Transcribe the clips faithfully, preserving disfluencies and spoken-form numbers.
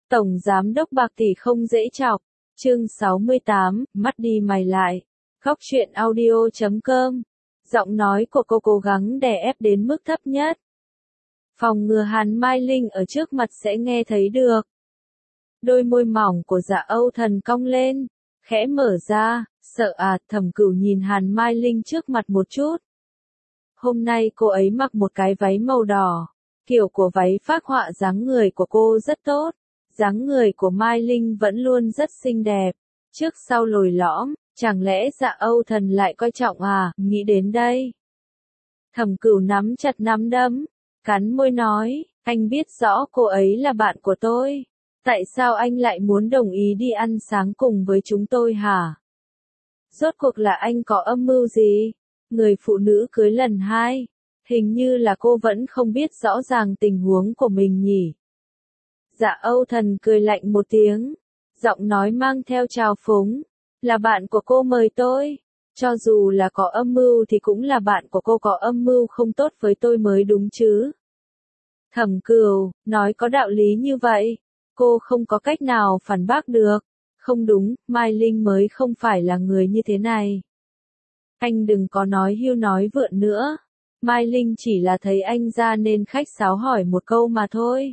Tổng giám đốc bạc tỷ không dễ chọc. Chương sáu mươi tám, mắt đi mày lại. Góc truyện audio chấm com. Giọng nói của cô cố gắng đè ép đến mức thấp nhất. Phòng ngừa Hàn Mai Linh ở trước mặt sẽ nghe thấy được. Đôi môi mỏng của Dạ Âu Thần cong lên, khẽ mở ra, sợ à, Thẩm Cửu nhìn Hàn Mai Linh trước mặt một chút. Hôm nay cô ấy mặc một cái váy màu đỏ, kiểu của váy phác họa dáng người của cô rất tốt, dáng người của Mai Linh vẫn luôn rất xinh đẹp, trước sau lồi lõm, chẳng lẽ Dạ Âu Thần lại coi trọng à, nghĩ đến đây. Thẩm Cửu nắm chặt nắm đấm, cắn môi nói, anh biết rõ cô ấy là bạn của tôi. Tại sao anh lại muốn đồng ý đi ăn sáng cùng với chúng tôi hả? Rốt cuộc là anh có âm mưu gì? Người phụ nữ cưới lần hai. Hình như là cô vẫn không biết rõ ràng tình huống của mình nhỉ? Dạ Âu Thần cười lạnh một tiếng. Giọng nói mang theo trào phúng. Là bạn của cô mời tôi. Cho dù là có âm mưu thì cũng là bạn của cô có âm mưu không tốt với tôi mới đúng chứ. Thẩm Cửu, nói có đạo lý như vậy. Cô không có cách nào phản bác được. Không đúng, Mai Linh mới không phải là người như thế này. Anh đừng có nói hưu nói vượn nữa. Mai Linh chỉ là thấy anh ra nên khách sáo hỏi một câu mà thôi.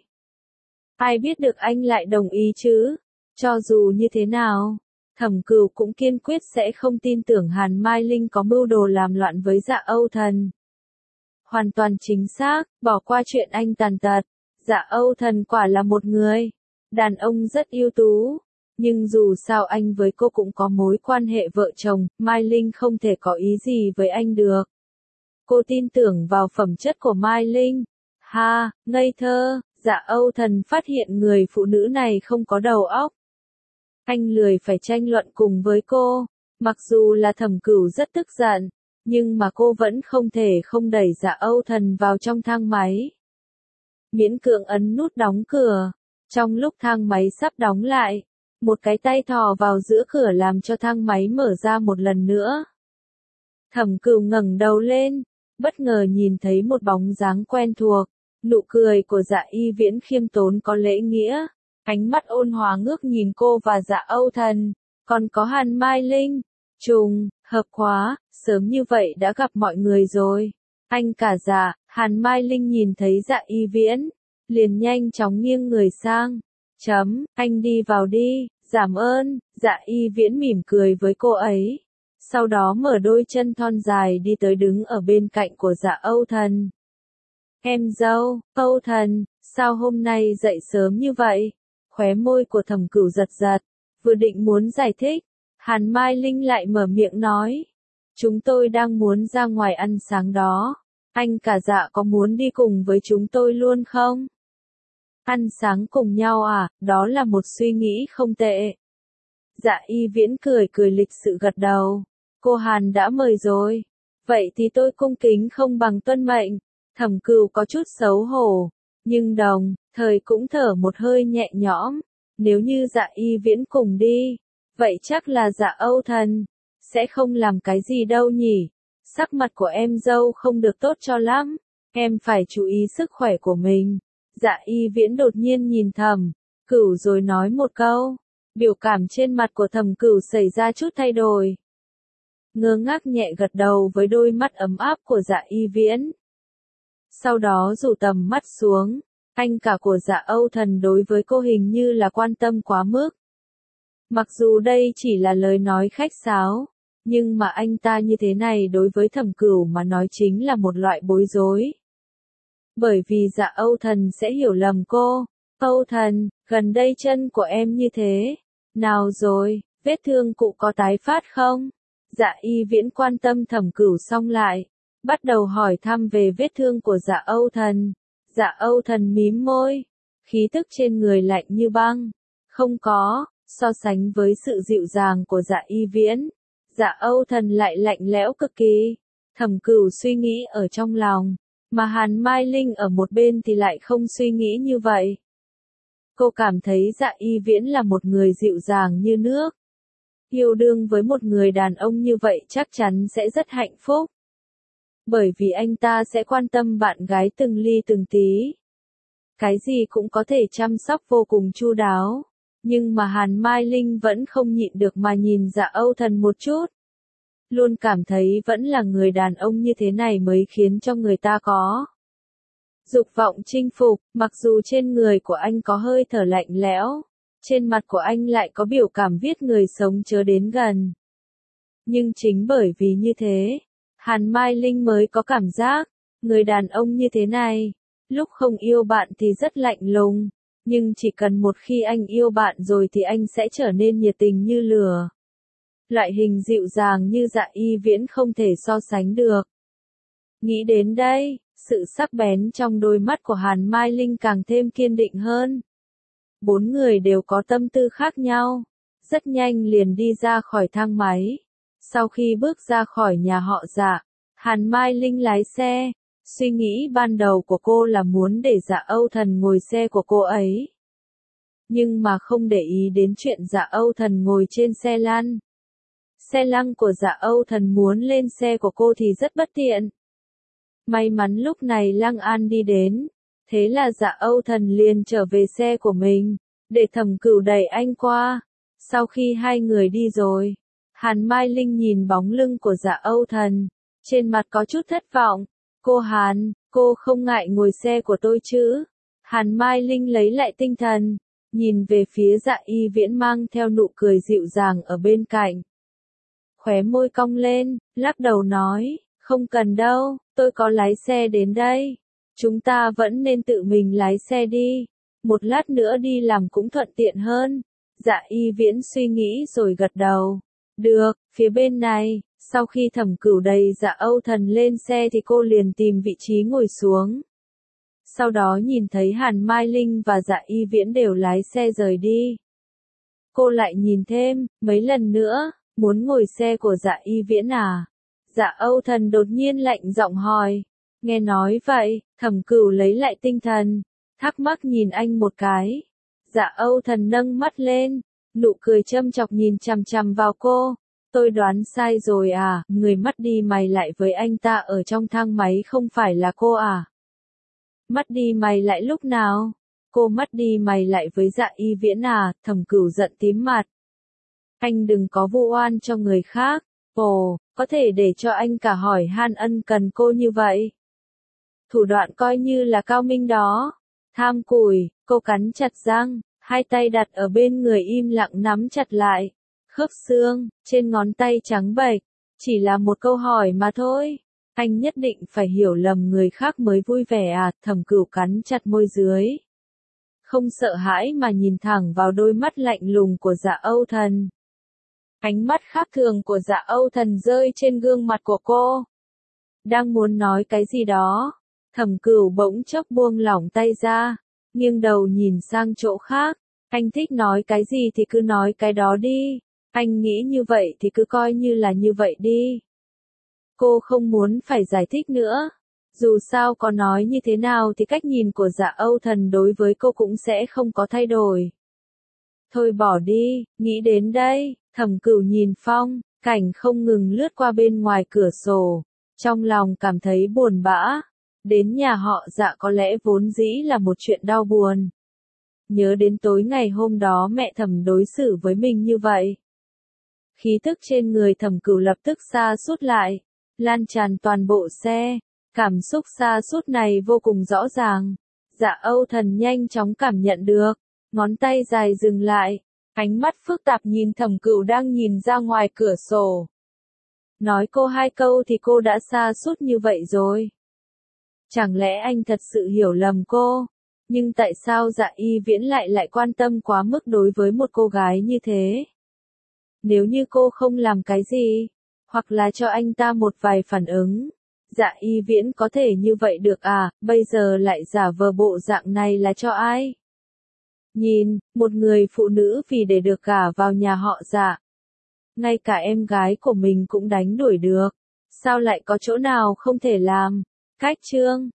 Ai biết được anh lại đồng ý chứ? Cho dù như thế nào, Thẩm Cửu cũng kiên quyết sẽ không tin tưởng Hàn Mai Linh có mưu đồ làm loạn với Dạ Âu Thần. Hoàn toàn chính xác, bỏ qua chuyện anh tàn tật. Dạ Âu Thần quả là một người đàn ông rất ưu tú, nhưng dù sao anh với cô cũng có mối quan hệ vợ chồng, Mai Linh không thể có ý gì với anh được. Cô tin tưởng vào phẩm chất của Mai Linh. Ha, ngây thơ, Dạ Âu Thần phát hiện người phụ nữ này không có đầu óc. Anh lười phải tranh luận cùng với cô, mặc dù là Thẩm Cửu rất tức giận, nhưng mà cô vẫn không thể không đẩy Dạ Âu Thần vào trong thang máy. Miễn cưỡng ấn nút đóng cửa. Trong lúc thang máy sắp đóng lại, một cái tay thò vào giữa cửa làm cho thang máy mở ra một lần nữa. Thẩm Cửu ngẩng đầu lên, bất ngờ nhìn thấy một bóng dáng quen thuộc, nụ cười của Dạ Y Viễn khiêm tốn có lễ nghĩa, ánh mắt ôn hòa ngước nhìn cô và Dạ Âu Thần, còn có Hàn Mai Linh. Trùng, hợp quá, sớm như vậy đã gặp mọi người rồi. Anh cả Dạ, Hàn Mai Linh nhìn thấy Dạ Y Viễn, liền nhanh chóng nghiêng người sang. Chấm, anh đi vào đi, giảm ơn. Dạ Y Viễn mỉm cười với cô ấy. Sau đó mở đôi chân thon dài đi tới đứng ở bên cạnh của Dạ Âu Thần. Em dâu, Âu Thần, sao hôm nay dậy sớm như vậy? Khóe môi của Thẩm Cửu giật giật, vừa định muốn giải thích, Hàn Mai Linh lại mở miệng nói. Chúng tôi đang muốn ra ngoài ăn sáng đó. Anh cả Dạ có muốn đi cùng với chúng tôi luôn không? Ăn sáng cùng nhau à, đó là một suy nghĩ không tệ. Dạ Y Viễn cười cười lịch sự gật đầu. Cô Hàn đã mời rồi. Vậy thì tôi cung kính không bằng tuân mệnh. Thẩm Cửu có chút xấu hổ, nhưng đồng thời cũng thở một hơi nhẹ nhõm. Nếu như Dạ Y Viễn cùng đi, vậy chắc là Dạ Âu Thần sẽ không làm cái gì đâu nhỉ. Sắc mặt của em dâu không được tốt cho lắm, em phải chú ý sức khỏe của mình. Dạ Y Viễn đột nhiên nhìn Thẩm Cửu rồi nói một câu. Biểu cảm trên mặt của Thẩm Cửu xảy ra chút thay đổi. Ngơ ngác nhẹ gật đầu với đôi mắt ấm áp của Dạ Y Viễn. Sau đó rủ tầm mắt xuống, anh cả của Dạ Âu Thần đối với cô hình như là quan tâm quá mức. Mặc dù đây chỉ là lời nói khách sáo, nhưng mà anh ta như thế này đối với Thẩm Cửu mà nói chính là một loại bối rối. Bởi vì Dạ Âu Thần sẽ hiểu lầm cô. Âu Thần, gần đây chân của em như thế. Nào rồi, vết thương cụ có tái phát không? Dạ Y Viễn quan tâm Thẩm Cửu xong lại, bắt đầu hỏi thăm về vết thương của Dạ Âu Thần. Dạ Âu Thần mím môi, khí tức trên người lạnh như băng. Không có, so sánh với sự dịu dàng của Dạ Y Viễn, Dạ Âu Thần lại lạnh lẽo cực kỳ. Thẩm Cửu suy nghĩ ở trong lòng, mà Hàn Mai Linh ở một bên thì lại không suy nghĩ như vậy. Cô cảm thấy Dạ Y Viễn là một người dịu dàng như nước. Yêu đương với một người đàn ông như vậy chắc chắn sẽ rất hạnh phúc. Bởi vì anh ta sẽ quan tâm bạn gái từng ly từng tí. cái gì cũng có thể chăm sóc vô cùng chu đáo. Nhưng mà Hàn Mai Linh vẫn không nhịn được mà nhìn Dạ Âu Thần một chút. Luôn cảm thấy vẫn là người đàn ông như thế này mới khiến cho người ta có dục vọng chinh phục, mặc dù trên người của anh có hơi thở lạnh lẽo, trên mặt của anh lại có biểu cảm viết người sống chớ đến gần. Nhưng chính bởi vì như thế, Hàn Mai Linh mới có cảm giác, người đàn ông như thế này, lúc không yêu bạn thì rất lạnh lùng, nhưng chỉ cần một khi anh yêu bạn rồi thì anh sẽ trở nên nhiệt tình như lửa. Loại hình dịu dàng như Dạ Y Viễn không thể so sánh được. Nghĩ đến đây, sự sắc bén trong đôi mắt của Hàn Mai Linh càng thêm kiên định hơn. Bốn người đều có tâm tư khác nhau, rất nhanh liền đi ra khỏi thang máy. Sau khi bước ra khỏi nhà họ Dạ, Hàn Mai Linh lái xe. Suy nghĩ ban đầu của cô là muốn để Dạ Âu Thần ngồi xe của cô ấy. Nhưng mà không để ý đến chuyện Dạ Âu Thần ngồi trên xe lăn. Xe lăn của Dạ Âu Thần muốn lên xe của cô thì rất bất tiện. May mắn lúc này Lăng An đi đến, thế là Dạ Âu Thần liền trở về xe của mình, để Thẩm Cửu đẩy anh qua. Sau khi hai người đi rồi, Hàn Mai Linh nhìn bóng lưng của Dạ Âu Thần, trên mặt có chút thất vọng. Cô Hàn, cô không ngại ngồi xe của tôi chứ? Hàn Mai Linh lấy lại tinh thần, nhìn về phía Dạ Y Viễn mang theo nụ cười dịu dàng ở bên cạnh. Khóe môi cong lên, lắc đầu nói, không cần đâu, tôi có lái xe đến đây. Chúng ta vẫn nên tự mình lái xe đi, một lát nữa đi làm cũng thuận tiện hơn. Dạ Y Viễn suy nghĩ rồi gật đầu. Được, phía bên này. Sau khi Thẩm Cửu đầy Dạ Âu Thần lên xe thì cô liền tìm vị trí ngồi xuống. Sau đó nhìn thấy Hàn Mai Linh và Dạ Y Viễn đều lái xe rời đi. Cô lại nhìn thêm, mấy lần nữa, muốn ngồi xe của Dạ Y Viễn à? Dạ Âu Thần đột nhiên lạnh giọng hỏi. Nghe nói vậy, Thẩm Cửu lấy lại tinh thần, thắc mắc nhìn anh một cái. Dạ Âu Thần nâng mắt lên, nụ cười châm chọc nhìn chằm chằm vào cô. Tôi đoán sai rồi à, người mắt đi mày lại với anh ta ở trong thang máy không phải là cô à? Mắt đi mày lại lúc nào? Cô mắt đi mày lại với Dạ Y Viễn à? Thẩm Cửu giận tím mặt. Anh đừng có vu oan cho người khác. Ồ, có thể để cho anh cả hỏi han ân cần cô như vậy. Thủ đoạn coi như là cao minh đó. Tham củi, cô cắn chặt răng, hai tay đặt ở bên người im lặng nắm chặt lại. Khớp xương, trên ngón tay trắng bệch, chỉ là một câu hỏi mà thôi. Anh nhất định phải hiểu lầm người khác mới vui vẻ à? Thẩm Cửu cắn chặt môi dưới. Không sợ hãi mà nhìn thẳng vào đôi mắt lạnh lùng của Dạ Âu Thần. Ánh mắt khác thường của Dạ Âu Thần rơi trên gương mặt của cô. Đang muốn nói cái gì đó, Thẩm Cửu bỗng chốc buông lỏng tay ra, nghiêng đầu nhìn sang chỗ khác. Anh thích nói cái gì thì cứ nói cái đó đi. Anh nghĩ như vậy thì cứ coi như là như vậy đi. Cô không muốn phải giải thích nữa. Dù sao có nói như thế nào thì cách nhìn của Dạ Âu Thần đối với cô cũng sẽ không có thay đổi. Thôi bỏ đi, nghĩ đến đây, Thẩm Cửu nhìn phong, cảnh không ngừng lướt qua bên ngoài cửa sổ. Trong lòng cảm thấy buồn bã. Đến nhà họ Dạ có lẽ vốn dĩ là một chuyện đau buồn. Nhớ đến tối ngày hôm đó mẹ Thẩm đối xử với mình như vậy. Khí tức trên người Thẩm Cửu lập tức sa sút lại, lan tràn toàn bộ xe. Cảm xúc sa sút này vô cùng rõ ràng. Dạ Âu Thần nhanh chóng cảm nhận được, ngón tay dài dừng lại, ánh mắt phức tạp nhìn Thẩm Cửu đang nhìn ra ngoài cửa sổ. Nói cô hai câu thì cô đã sa sút như vậy rồi. Chẳng lẽ anh thật sự hiểu lầm cô? Nhưng tại sao Dạ Y Viễn lại lại quan tâm quá mức đối với một cô gái như thế? Nếu như cô không làm cái gì, hoặc là cho anh ta một vài phản ứng, Dạ Y Viễn có thể như vậy được à? Bây giờ lại giả vờ bộ dạng này là cho ai? Nhìn, một người phụ nữ vì để được gả vào nhà họ Dạ, ngay cả em gái của mình cũng đánh đuổi được. Sao lại có chỗ nào không thể làm? Cách chương